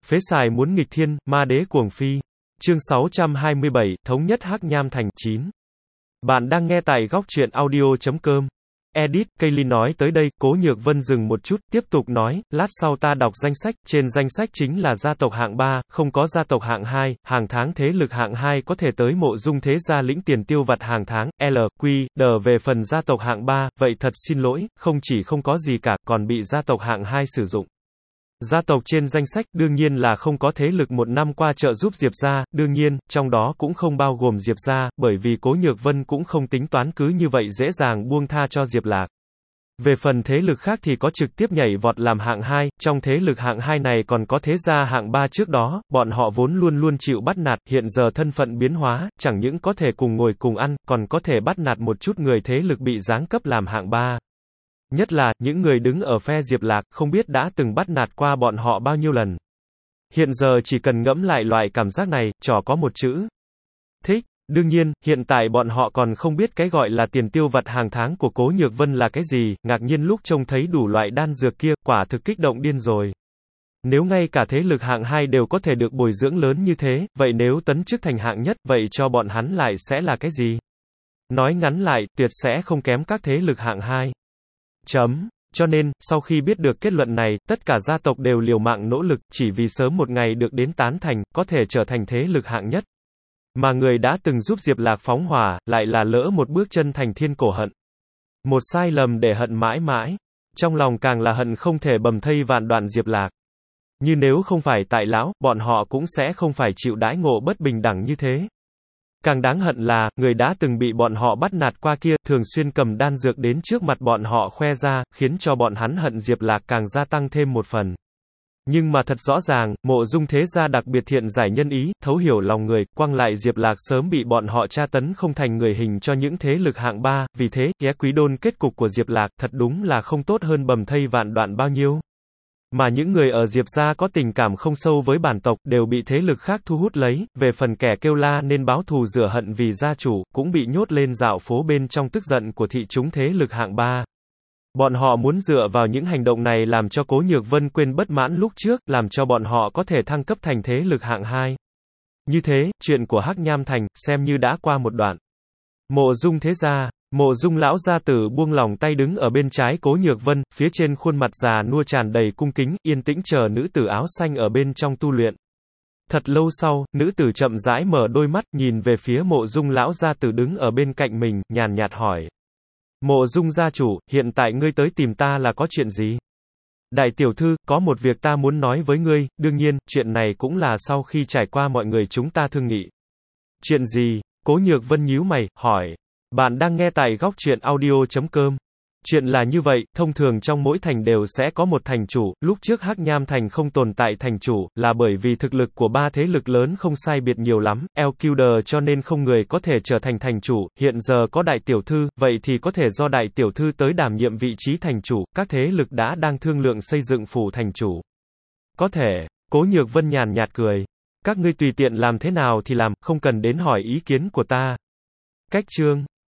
Phế xài muốn nghịch thiên, ma đế cuồng phi. Chương 627, Thống nhất Hắc Nham Thành 9. Bạn đang nghe tại góc truyện audio.com. Edit, Kaylee nói tới đây, Cố Nhược Vân dừng một chút, tiếp tục nói, lát sau ta đọc danh sách, trên danh sách chính là gia tộc hạng 3, không có gia tộc hạng 2, hàng tháng thế lực hạng 2 có thể tới Mộ Dung thế gia lĩnh tiền tiêu vặt hàng tháng, LQ, về phần gia tộc hạng 3, vậy thật xin lỗi, không chỉ không có gì cả, còn bị gia tộc hạng 2 sử dụng. Gia tộc trên danh sách, đương nhiên là không có thế lực một năm qua trợ giúp Diệp gia, đương nhiên, trong đó cũng không bao gồm Diệp gia, bởi vì Cố Nhược Vân cũng không tính toán cứ như vậy dễ dàng buông tha cho Diệp Lạc. Về phần thế lực khác thì có trực tiếp nhảy vọt làm hạng 2, trong thế lực hạng 2 này còn có thế gia hạng 3 trước đó, bọn họ vốn luôn luôn chịu bắt nạt, hiện giờ thân phận biến hóa, chẳng những có thể cùng ngồi cùng ăn, còn có thể bắt nạt một chút người thế lực bị giáng cấp làm hạng 3. Nhất là, những người đứng ở phe Diệp Lạc, không biết đã từng bắt nạt qua bọn họ bao nhiêu lần. Hiện giờ chỉ cần ngẫm lại loại cảm giác này, trò có một chữ. Thích. Đương nhiên, hiện tại bọn họ còn không biết cái gọi là tiền tiêu vặt hàng tháng của Cố Nhược Vân là cái gì, ngạc nhiên lúc trông thấy đủ loại đan dược kia, quả thực kích động điên rồi. Nếu ngay cả thế lực hạng 2 đều có thể được bồi dưỡng lớn như thế, vậy nếu tấn chức thành hạng nhất, vậy cho bọn hắn lại sẽ là cái gì? Nói ngắn lại, tuyệt sẽ không kém các thế lực hạng 2. Cho nên, sau khi biết được kết luận này, tất cả gia tộc đều liều mạng nỗ lực, chỉ vì sớm một ngày được đến tán thành, có thể trở thành thế lực hạng nhất. Mà người đã từng giúp Diệp Lạc phóng hỏa, lại là lỡ một bước chân thành thiên cổ hận. Một sai lầm để hận mãi mãi. Trong lòng càng là hận không thể bầm thây vạn đoạn Diệp Lạc. Như nếu không phải tại lão, bọn họ cũng sẽ không phải chịu đãi ngộ bất bình đẳng như thế. Càng đáng hận là, người đã từng bị bọn họ bắt nạt qua kia, thường xuyên cầm đan dược đến trước mặt bọn họ khoe ra, khiến cho bọn hắn hận Diệp Lạc càng gia tăng thêm một phần. Nhưng mà thật rõ ràng, Mộ Dung thế gia đặc biệt thiện giải nhân ý, thấu hiểu lòng người, quăng lại Diệp Lạc sớm bị bọn họ tra tấn không thành người hình cho những thế lực hạng 3, vì thế, ghé quý đôn kết cục của Diệp Lạc thật đúng là không tốt hơn bầm thây vạn đoạn bao nhiêu. Mà những người ở Diệp gia có tình cảm không sâu với bản tộc, đều bị thế lực khác thu hút lấy, về phần kẻ kêu la nên báo thù rửa hận vì gia chủ, cũng bị nhốt lên dạo phố bên trong tức giận của thị chúng thế lực hạng 3. Bọn họ muốn dựa vào những hành động này làm cho Cố Nhược Vân quên bất mãn lúc trước, làm cho bọn họ có thể thăng cấp thành thế lực hạng 2. Như thế, chuyện của Hắc Nham Thành, xem như đã qua một đoạn. Mộ Dung thế gia. Mộ Dung lão gia tử buông lòng tay đứng ở bên trái Cố Nhược Vân, phía trên khuôn mặt già nua tràn đầy cung kính, yên tĩnh chờ nữ tử áo xanh ở bên trong tu luyện. Thật lâu sau, nữ tử chậm rãi mở đôi mắt, nhìn về phía Mộ Dung lão gia tử đứng ở bên cạnh mình, nhàn nhạt hỏi. Mộ Dung gia chủ, hiện tại ngươi tới tìm ta là có chuyện gì? Đại tiểu thư, có một việc ta muốn nói với ngươi, đương nhiên, chuyện này cũng là sau khi trải qua mọi người chúng ta thương nghị. Chuyện gì? Cố Nhược Vân nhíu mày, hỏi. Bạn đang nghe tại góc truyện audio.com. Chuyện là như vậy, thông thường trong mỗi thành đều sẽ có một thành chủ, lúc trước Hắc Nham Thành không tồn tại thành chủ, là bởi vì thực lực của ba thế lực lớn không sai biệt nhiều lắm, LQD cho nên không người có thể trở thành thành chủ, hiện giờ có đại tiểu thư, vậy thì có thể do đại tiểu thư tới đảm nhiệm vị trí thành chủ, các thế lực đã đang thương lượng xây dựng phủ thành chủ. Có thể, Cố Nhược Vân nhàn nhạt cười. Các ngươi tùy tiện làm thế nào thì làm, không cần đến hỏi ý kiến của ta. Cách chương